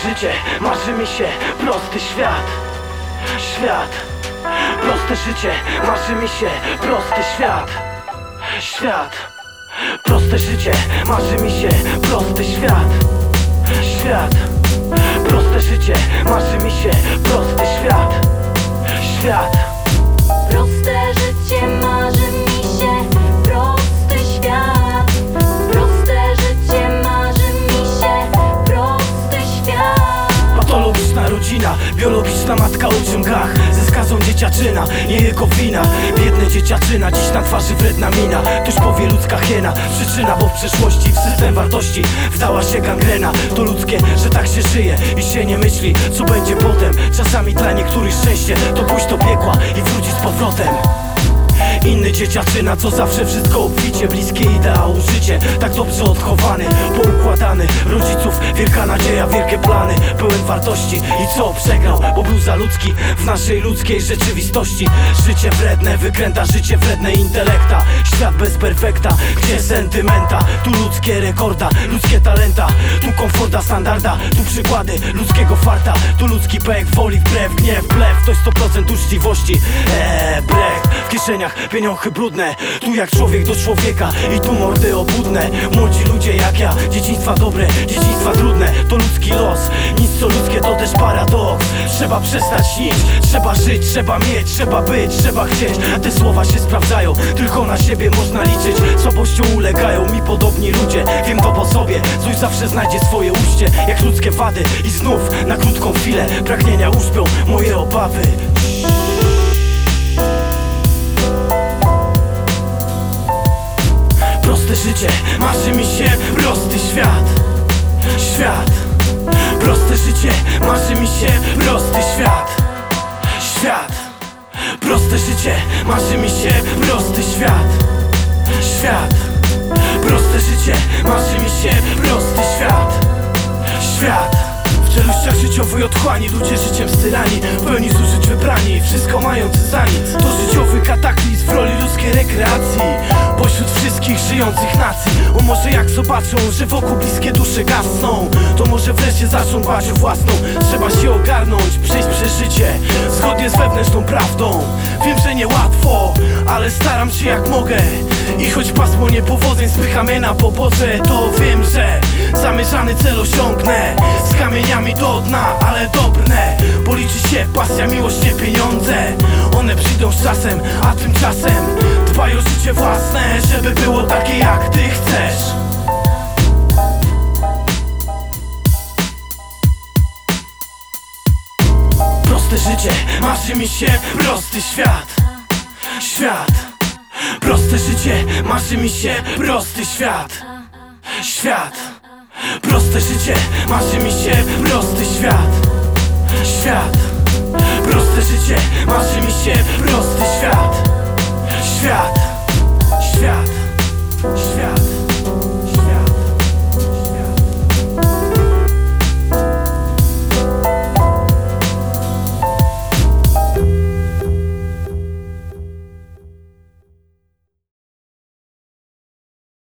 życie, marzy mi się prosty świat. Świat. Proste życie, marzy mi się prosty świat. Świat. Proste życie, marzy mi się prosty świat. Świat. Proste życie, marzy mi się prosty świat. Świat. Proste życie marzy mi się prosty świat. Proste życie marzy mi się prosty świat. Patologiczna rodzina, biologiczna matka o ciągach. Ze skazą dzieciaczyna, nie jego wina. Biedne dzieciaczyna, dziś na twarzy wredna mina. Ktoś powie ludzka hiena, przyczyna, bo w przeszłości w system wartości wdała się gangrena. To ludzkie, że tak się żyje i się nie myśli, co będzie potem. Czasami dla niektórych szczęście to pójść do piekła i wrócić z powrotem. Inny dzieciaczyna, co zawsze wszystko obficie. Bliskie ideału życie, tak dobrze odchowany, poukładany. Rodziców wielka nadzieja, wielkie plany, pełen wartości. I co przegrał, bo był za ludzki w naszej ludzkiej rzeczywistości. Życie wredne, wykręta, życie wredne intelekta. Świat bez perfekta, gdzie sentymenta. Tu ludzkie rekorda, ludzkie talenta. Tu komforta, standarda, tu przykłady ludzkiego farta. Tu ludzki pech, woli wbrew, gniew, blef. To jest 100% uczciwości, brech. W kieszeniach pieniądze brudne, tu jak człowiek do człowieka. I tu mordy obłudne, młodzi ludzie jak ja. Dzieciństwa dobre, dzieciństwa trudne. To ludzki los, nic co ludzkie to też paradoks. Trzeba przestać śnić, trzeba żyć, trzeba mieć, trzeba być, trzeba chcieć. A te słowa się sprawdzają, tylko na siebie można liczyć. Słabością ulegają mi podobni ludzie, wiem to po sobie. Coś zawsze znajdzie swoje ujście, jak ludzkie wady. I znów na krótką chwilę pragnienia uśpią moje obawy. Proste życie, marzy mi się prosty świat. Świat. Proste życie, marzy mi się prosty świat. Świat. Proste życie, marzy mi się prosty świat. Świat. Proste życie, marzy mi się prosty świat. Świat. W czeluściach życiowej otchłani, ludzie życiem stylani, w pełni zużyć wybrani, wszystko mający za nic. To życiowy kataklizm w roli ludzkiej rekreacji pośród wszystkich żyjących nacji. O może jak zobaczą, że wokół bliskie dusze gasną, to może wreszcie zaczną dbać o własną. Trzeba się ogarnąć, przejść przez życie zgodnie z wewnętrzną prawdą. Wiem, że niełatwo, ale staram się jak mogę. I choć pasmo niepowodzeń spycha mnie na pobocze, to wiem, że zamierzany cel osiągnę. Z kamieniami do dna, ale dobrne, bo liczy się pasja, miłość, nie pieniądze. One przyjdą z czasem, a tymczasem dbaj o życie własne, żeby było takie jak ty chcesz. Proste życie, marzy mi się prosty świat. Świat. Proste życie, marzy mi się prosty świat. Świat. Proste życie, marzy mi się prosty świat. Świat. Proste życie, marzy mi się prosty świat. Świat. Świat. Świat.